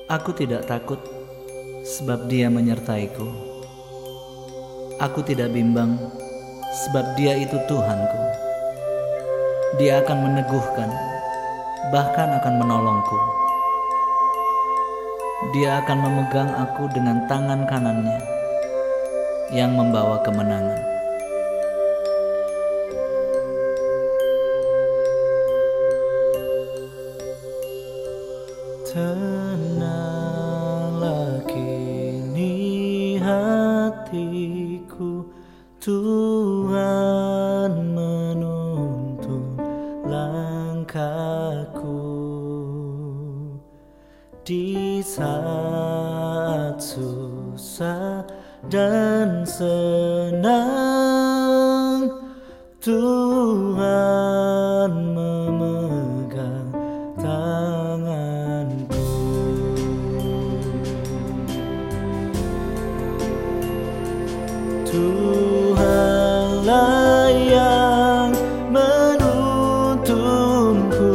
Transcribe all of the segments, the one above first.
Aku tidak takut, sebab Dia menyertaiku. Aku tidak bimbang, sebab Dia itu Tuhanku. Dia akan meneguhkan, bahkan akan menolongku. Dia akan memegang aku dengan tangan kanannya yang membawa kemenangan. Tenanglah kini hatiku, Tuhan menuntun langkahku. Di saat susah dan senang, Tuhan memegang tanganku. Tuhanlah yang menuntunku,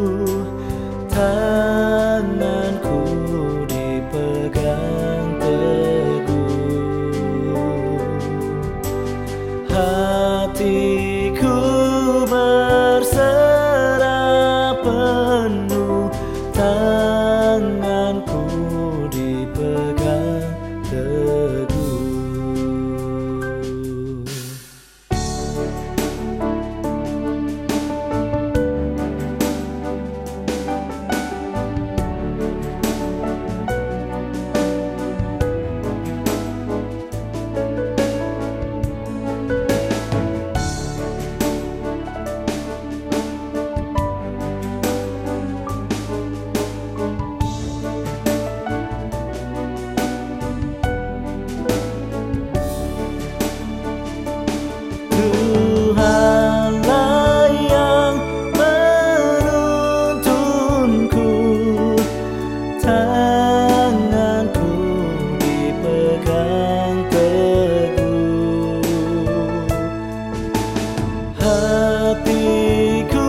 tanganku dipegang teguh, hatiku berserah penuh, tanganku dipegang teguh. Tuhanlah yang menuntunku, tanganku dipegang teguh, hatiku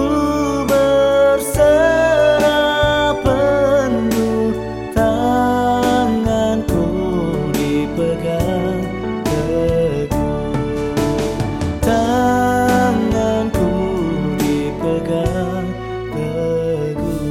berserah penuh, tanganku dipegang teguh, tanganku dipegang teguh.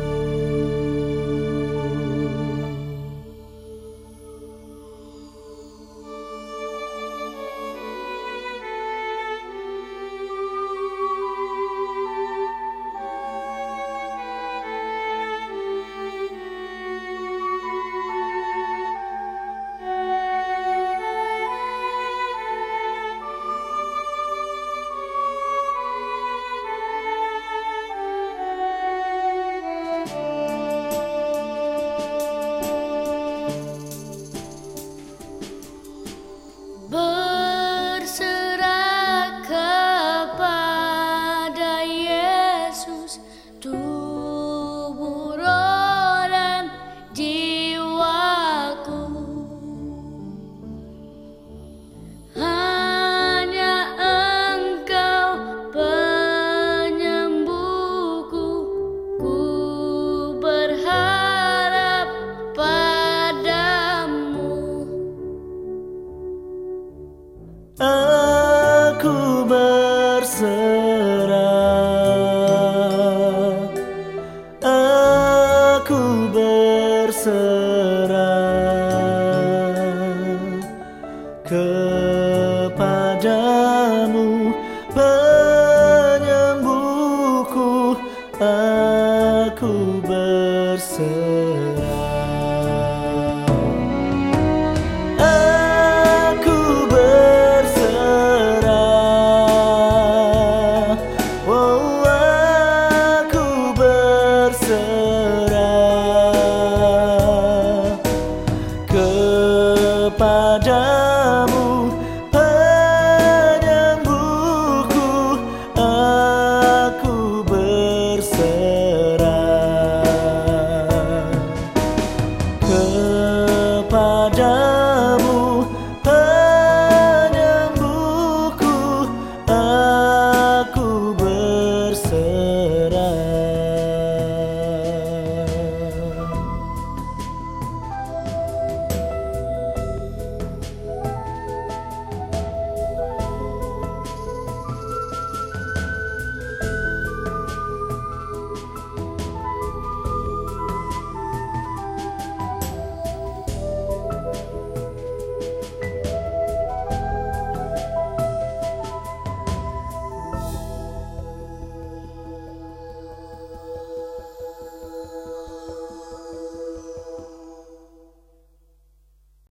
Berserah kepada Yesus, tubuh, roh, dan jiwaku. Hanya Engkau penyembuhku, ku berharap padamu. Aku berserah, aku berserah kepadamu, penyembuhku, aku berserah.